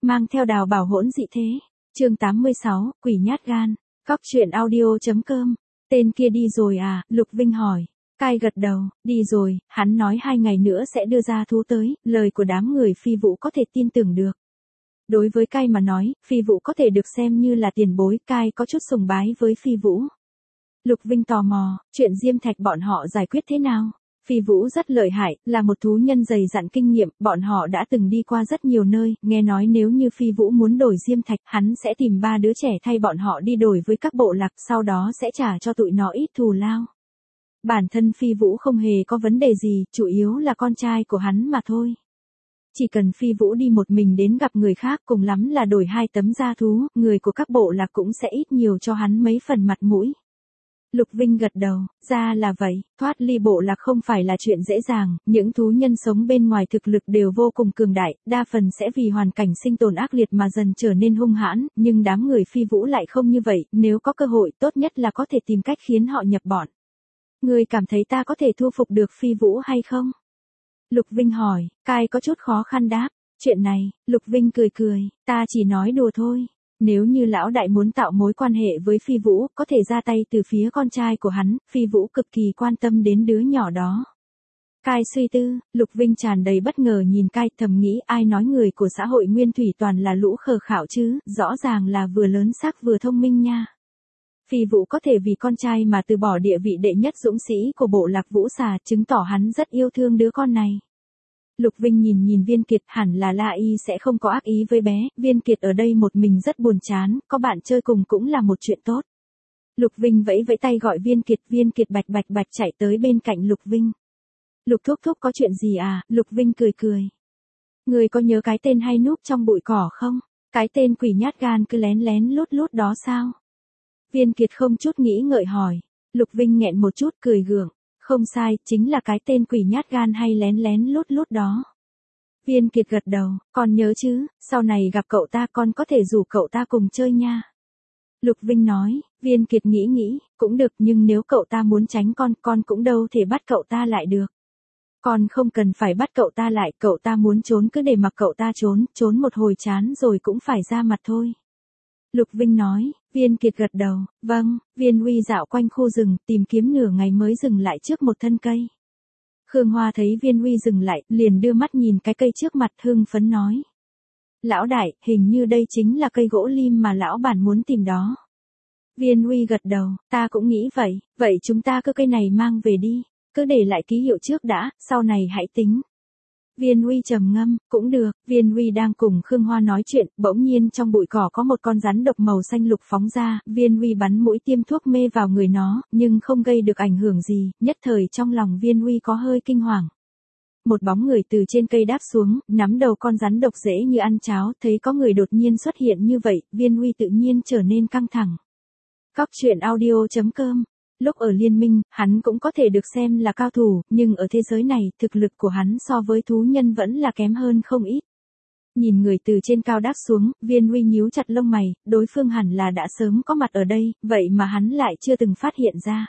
mang theo đào bảo hỗn dị thế. Chương 86, quỷ nhát gan. Cóc truyện audio.com. Tên kia đi rồi à? Lục Vinh hỏi. Cai gật đầu, đi rồi, hắn nói 2 ngày nữa sẽ đưa ra thú tới, lời của đám người Phi Vũ có thể tin tưởng được. Đối với Cai mà nói, Phi Vũ có thể được xem như là tiền bối, Cai có chút sùng bái với Phi Vũ. Lục Vinh tò mò, chuyện Diêm Thạch bọn họ giải quyết thế nào? Phi Vũ rất lợi hại, là một thú nhân dày dặn kinh nghiệm, bọn họ đã từng đi qua rất nhiều nơi, nghe nói nếu như Phi Vũ muốn đổi Diêm Thạch, hắn sẽ tìm 3 đứa trẻ thay bọn họ đi đổi với các bộ lạc, sau đó sẽ trả cho tụi nó ít thù lao. Bản thân Phi Vũ không hề có vấn đề gì, chủ yếu là con trai của hắn mà thôi. Chỉ cần Phi Vũ đi một mình đến gặp người khác cùng lắm là đổi 2 tấm da thú, người của các bộ lạc cũng sẽ ít nhiều cho hắn mấy phần mặt mũi. Lục Vinh gật đầu, ra là vậy, thoát ly bộ lạc không phải là chuyện dễ dàng, những thú nhân sống bên ngoài thực lực đều vô cùng cường đại, đa phần sẽ vì hoàn cảnh sinh tồn ác liệt mà dần trở nên hung hãn, nhưng đám người Phi Vũ lại không như vậy, nếu có cơ hội tốt nhất là có thể tìm cách khiến họ nhập bọn. Ngươi cảm thấy ta có thể thu phục được Phi Vũ hay không? Lục Vinh hỏi, Cai có chút khó khăn đáp, chuyện này, Lục Vinh cười cười, ta chỉ nói đùa thôi. Nếu như lão đại muốn tạo mối quan hệ với Phi Vũ, có thể ra tay từ phía con trai của hắn, Phi Vũ cực kỳ quan tâm đến đứa nhỏ đó. Cai suy tư, Lục Vinh tràn đầy bất ngờ nhìn Cai, thầm nghĩ ai nói người của xã hội nguyên thủy toàn là lũ khờ khạo chứ, rõ ràng là vừa lớn xác vừa thông minh nha. Phi Vũ có thể vì con trai mà từ bỏ địa vị đệ nhất dũng sĩ của bộ lạc Vũ Xà, chứng tỏ hắn rất yêu thương đứa con này. Lục Vinh nhìn Viên Kiệt, hẳn là La Y sẽ không có ác ý với bé, Viên Kiệt ở đây một mình rất buồn chán, có bạn chơi cùng cũng là một chuyện tốt. Lục Vinh vẫy tay gọi Viên Kiệt bạch bạch chạy tới bên cạnh Lục Vinh. Lục thúc thúc có chuyện gì à? Lục Vinh cười cười. Người có nhớ cái tên hay núp trong bụi cỏ không? Cái tên quỷ nhát gan cứ lén lút đó sao? Viên Kiệt không chút nghĩ ngợi hỏi. Lục Vinh nghẹn một chút cười gượng. Không sai, chính là cái tên quỷ nhát gan hay lén lút đó. Viên Kiệt gật đầu, con nhớ chứ, sau này gặp cậu ta con có thể rủ cậu ta cùng chơi nha. Lục Vinh nói, Viên Kiệt nghĩ, cũng được nhưng nếu cậu ta muốn tránh con cũng đâu thể bắt cậu ta lại được. Con không cần phải bắt cậu ta lại, cậu ta muốn trốn cứ để mặc cậu ta trốn một hồi chán rồi cũng phải ra mặt thôi. Lục Vinh nói, Viên Kiệt gật đầu, vâng, Viên Uy dạo quanh khu rừng, tìm kiếm nửa ngày mới dừng lại trước một thân cây. Khương Hoa thấy Viên Uy dừng lại, liền đưa mắt nhìn cái cây trước mặt hưng phấn nói. Lão đại, hình như đây chính là cây gỗ lim mà lão bản muốn tìm đó. Viên Uy gật đầu, ta cũng nghĩ vậy chúng ta cứ cây này mang về đi, cứ để lại ký hiệu trước đã, sau này hãy tính. Viên Uy trầm ngâm, cũng được, Viên Uy đang cùng Khương Hoa nói chuyện, bỗng nhiên trong bụi cỏ có một con rắn độc màu xanh lục phóng ra, Viên Uy bắn mũi tiêm thuốc mê vào người nó, nhưng không gây được ảnh hưởng gì, nhất thời trong lòng Viên Uy có hơi kinh hoàng. Một bóng người từ trên cây đáp xuống, nắm đầu con rắn độc dễ như ăn cháo, thấy có người đột nhiên xuất hiện như vậy, Viên Uy tự nhiên trở nên căng thẳng. Cóc truyện audio.com. Lúc ở liên minh, hắn cũng có thể được xem là cao thủ, nhưng ở thế giới này, thực lực của hắn so với thú nhân vẫn là kém hơn không ít. Nhìn người từ trên cao đáp xuống, Viên Uy nhíu chặt lông mày, đối phương hẳn là đã sớm có mặt ở đây, vậy mà hắn lại chưa từng phát hiện ra.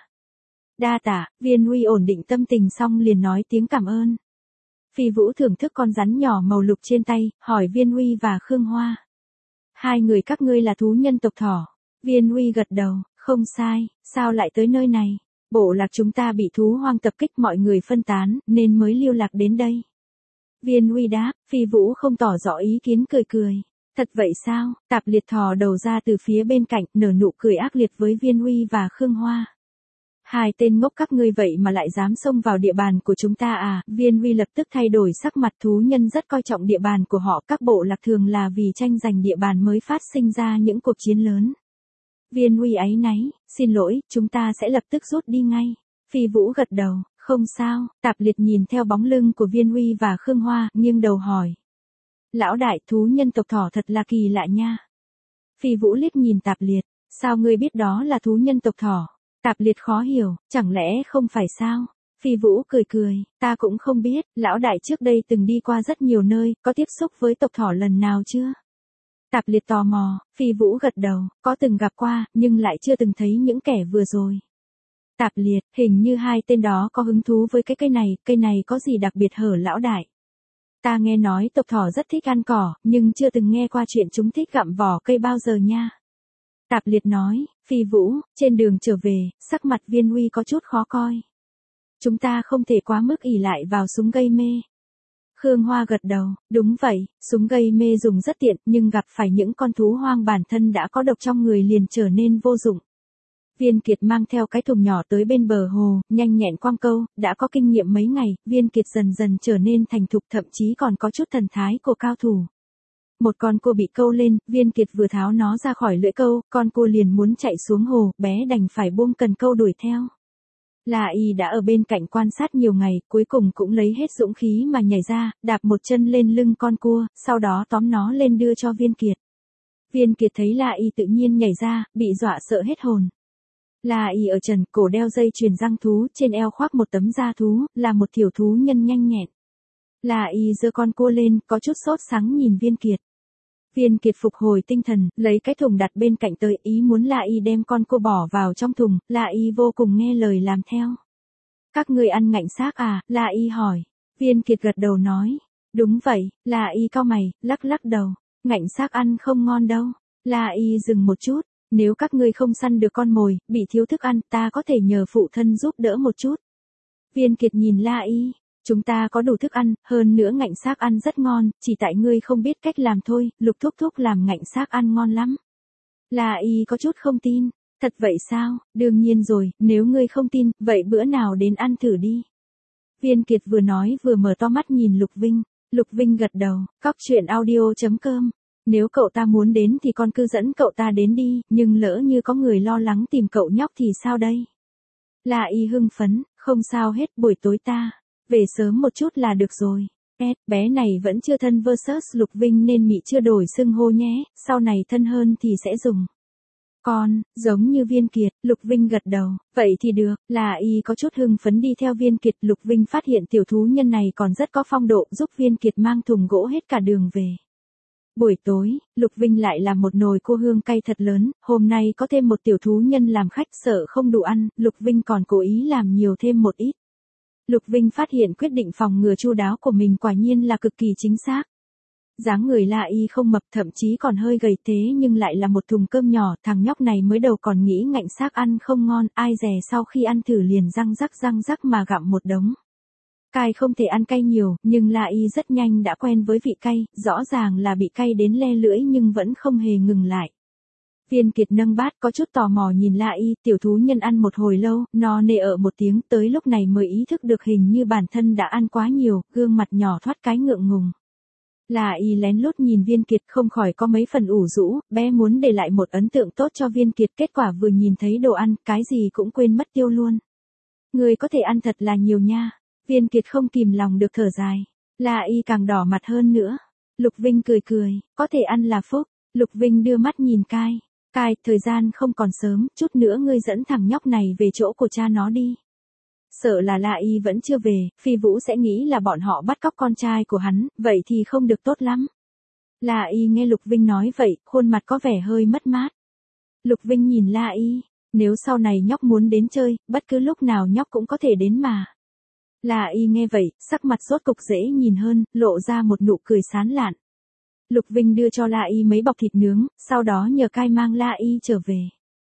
Đa tạ, Viên Uy ổn định tâm tình xong liền nói tiếng cảm ơn. Phi Vũ thưởng thức con rắn nhỏ màu lục trên tay, hỏi Viên Uy và Khương Hoa. Hai người các ngươi là thú nhân tộc Thỏ. Viên Uy gật đầu. Không sai, sao lại tới nơi này? Bộ lạc chúng ta bị thú hoang tập kích mọi người phân tán, nên mới lưu lạc đến đây. Viên Uy đáp, Phi Vũ không tỏ rõ ý kiến cười. Thật vậy sao? Tạp Liệt thò đầu ra từ phía bên cạnh, nở nụ cười ác liệt với Viên Uy và Khương Hoa. Hai tên ngốc các ngươi vậy mà lại dám xông vào địa bàn của chúng ta à? Viên Uy lập tức thay đổi sắc mặt, thú nhân rất coi trọng địa bàn của họ, các bộ lạc thường là vì tranh giành địa bàn mới phát sinh ra những cuộc chiến lớn. Viên Uy áy náy, xin lỗi, chúng ta sẽ lập tức rút đi ngay. Phi Vũ gật đầu, không sao. Tạp Liệt nhìn theo bóng lưng của Viên Uy và Khương Hoa, nghiêng đầu hỏi. Lão đại, thú nhân tộc Thỏ thật là kỳ lạ nha. Phi Vũ liếc nhìn Tạp Liệt, sao ngươi biết đó là thú nhân tộc Thỏ? Tạp Liệt khó hiểu, chẳng lẽ không phải sao? Phi Vũ cười, ta cũng không biết, lão đại trước đây từng đi qua rất nhiều nơi, có tiếp xúc với tộc Thỏ lần nào chưa? Tạp Liệt tò mò, Phi Vũ gật đầu, có từng gặp qua, nhưng lại chưa từng thấy những kẻ vừa rồi. Tạp Liệt, hình như hai tên đó có hứng thú với cái cây này có gì đặc biệt hở lão đại? Ta nghe nói tộc thỏ rất thích ăn cỏ, nhưng chưa từng nghe qua chuyện chúng thích gặm vỏ cây bao giờ nha. Tạp Liệt nói, Phi Vũ, trên đường trở về, sắc mặt Viên Uy có chút khó coi. Chúng ta không thể quá mức ỷ lại vào súng gây mê. Khương Hoa gật đầu, đúng vậy, súng gây mê dùng rất tiện, nhưng gặp phải những con thú hoang bản thân đã có độc trong người liền trở nên vô dụng. Viên Kiệt mang theo cái thùng nhỏ tới bên bờ hồ, nhanh nhẹn quăng câu, đã có kinh nghiệm mấy ngày, Viên Kiệt dần dần trở nên thành thục, thậm chí còn có chút thần thái của cao thủ. Một con cua bị câu lên, Viên Kiệt vừa tháo nó ra khỏi lưỡi câu, con cua liền muốn chạy xuống hồ, bé đành phải buông cần câu đuổi theo. La Y đã ở bên cạnh quan sát nhiều ngày, cuối cùng cũng lấy hết dũng khí mà nhảy ra, đạp một chân lên lưng con cua, sau đó tóm nó lên đưa cho Viên Kiệt. Viên Kiệt thấy La Y tự nhiên nhảy ra, bị dọa sợ hết hồn. La Y ở trần, cổ đeo dây chuyền răng thú, trên eo khoác một tấm da thú, là một tiểu thú nhân nhanh nhẹn. La Y giơ con cua lên, có chút sốt sắng nhìn Viên Kiệt. Viên Kiệt phục hồi tinh thần, lấy cái thùng đặt bên cạnh tới, ý muốn La Y đem con cua bỏ vào trong thùng, La Y vô cùng nghe lời làm theo. Các ngươi ăn ngạnh xác à, La Y hỏi. Viên Kiệt gật đầu nói. Đúng vậy, La Y cau mày, lắc lắc đầu. Ngạnh xác ăn không ngon đâu. La Y dừng một chút. Nếu các ngươi không săn được con mồi, bị thiếu thức ăn, ta có thể nhờ phụ thân giúp đỡ một chút. Viên Kiệt nhìn La Y. Chúng ta có đủ thức ăn, hơn nữa ngạnh xác ăn rất ngon, chỉ tại ngươi không biết cách làm thôi, Lục thúc thúc làm ngạnh xác ăn ngon lắm. La Y có chút không tin. Thật vậy sao, đương nhiên rồi, nếu ngươi không tin, vậy bữa nào đến ăn thử đi. Viên Kiệt vừa nói vừa mở to mắt nhìn Lục Vinh. Lục Vinh gật đầu, cóc truyện audio.com. Nếu cậu ta muốn đến thì con cứ dẫn cậu ta đến đi, nhưng lỡ như có người lo lắng tìm cậu nhóc thì sao đây? La Y hưng phấn, không sao hết, buổi tối ta về sớm một chút là được rồi. Bé này vẫn chưa thân versus Lục Vinh nên Mị chưa đổi xưng hô nhé, sau này thân hơn thì sẽ dùng con, giống như Viên Kiệt. Lục Vinh gật đầu, vậy thì được. La Y có chút hưng phấn đi theo Viên Kiệt. Lục Vinh phát hiện tiểu thú nhân này còn rất có phong độ, giúp Viên Kiệt mang thùng gỗ hết cả đường về. Buổi tối, Lục Vinh lại làm một nồi cua hương cay thật lớn, hôm nay có thêm một tiểu thú nhân làm khách, sợ không đủ ăn, Lục Vinh còn cố ý làm nhiều thêm một ít. Lục Vinh phát hiện quyết định phòng ngừa chu đáo của mình quả nhiên là cực kỳ chính xác. Dáng người La Y không mập, thậm chí còn hơi gầy, thế nhưng lại là một thùng cơm nhỏ, thằng nhóc này mới đầu còn nghĩ ngạnh xác ăn không ngon, ai dè sau khi ăn thử liền răng rắc mà gặm một đống. Cay không thể ăn cay nhiều, nhưng La Y rất nhanh đã quen với vị cay, rõ ràng là bị cay đến le lưỡi nhưng vẫn không hề ngừng lại. Viên Kiệt nâng bát có chút tò mò nhìn La Y, tiểu thú nhân ăn một hồi lâu, no nê ở một tiếng, tới lúc này mới ý thức được hình như bản thân đã ăn quá nhiều, gương mặt nhỏ thoát cái ngượng ngùng. La Y lén lút nhìn Viên Kiệt không khỏi có mấy phần ủ rũ, bé muốn để lại một ấn tượng tốt cho Viên Kiệt, kết quả vừa nhìn thấy đồ ăn, cái gì cũng quên mất tiêu luôn. Người có thể ăn thật là nhiều nha. Viên Kiệt không kìm lòng được thở dài. La Y càng đỏ mặt hơn nữa. Lục Vinh cười cười, có thể ăn là phúc. Lục Vinh đưa mắt nhìn Cai. Cai, thời gian không còn sớm, chút nữa ngươi dẫn thằng nhóc này về chỗ của cha nó đi. Sợ là La Y vẫn chưa về, Phi Vũ sẽ nghĩ là bọn họ bắt cóc con trai của hắn, vậy thì không được tốt lắm. La Y nghe Lục Vinh nói vậy, khuôn mặt có vẻ hơi mất mát. Lục Vinh nhìn La Y, nếu sau này nhóc muốn đến chơi, bất cứ lúc nào nhóc cũng có thể đến mà. La Y nghe vậy, sắc mặt rốt cục dễ nhìn hơn, lộ ra một nụ cười sán lạn. Lục Vinh đưa cho La Y mấy bọc thịt nướng, sau đó nhờ Cai mang La Y trở về.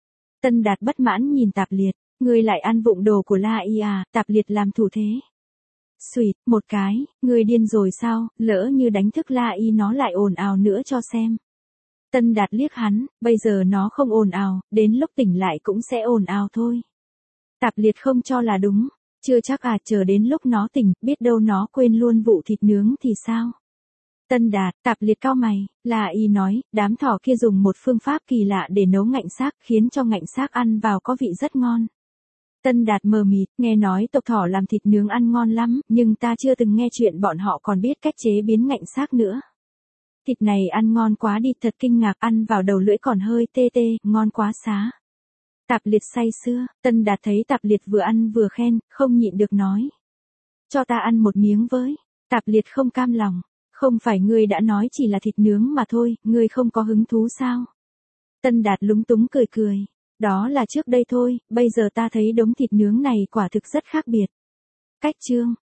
Tân Đạt bất mãn nhìn Tạp Liệt, ngươi lại ăn vụng đồ của La Y à? Tạp Liệt làm thủ thế. Xùyt, một cái, ngươi điên rồi sao, lỡ như đánh thức La Y nó lại ồn ào nữa cho xem. Tân Đạt liếc hắn, bây giờ nó không ồn ào, đến lúc tỉnh lại cũng sẽ ồn ào thôi. Tạp Liệt không cho là đúng. Chưa chắc à, chờ đến lúc nó tỉnh, biết đâu nó quên luôn vụ thịt nướng thì sao? Tân Đạt, Tạp Liệt cau mày, La Y nói, đám thỏ kia dùng một phương pháp kỳ lạ để nấu ngạnh xác, khiến cho ngạnh xác ăn vào có vị rất ngon. Tân Đạt mờ mịt, nghe nói tộc thỏ làm thịt nướng ăn ngon lắm, nhưng ta chưa từng nghe chuyện bọn họ còn biết cách chế biến ngạnh xác nữa. Thịt này ăn ngon quá đi, thật kinh ngạc, ăn vào đầu lưỡi còn hơi tê tê, ngon quá xá. Tạp Liệt say sưa, Tân Đạt thấy Tạp Liệt vừa ăn vừa khen, không nhịn được nói. Cho ta ăn một miếng với. Tạp Liệt không cam lòng. Không phải ngươi đã nói chỉ là thịt nướng mà thôi, ngươi không có hứng thú sao? Tân Đạt lúng túng cười cười. Đó là trước đây thôi, bây giờ ta thấy đống thịt nướng này quả thực rất khác biệt. Cách chương.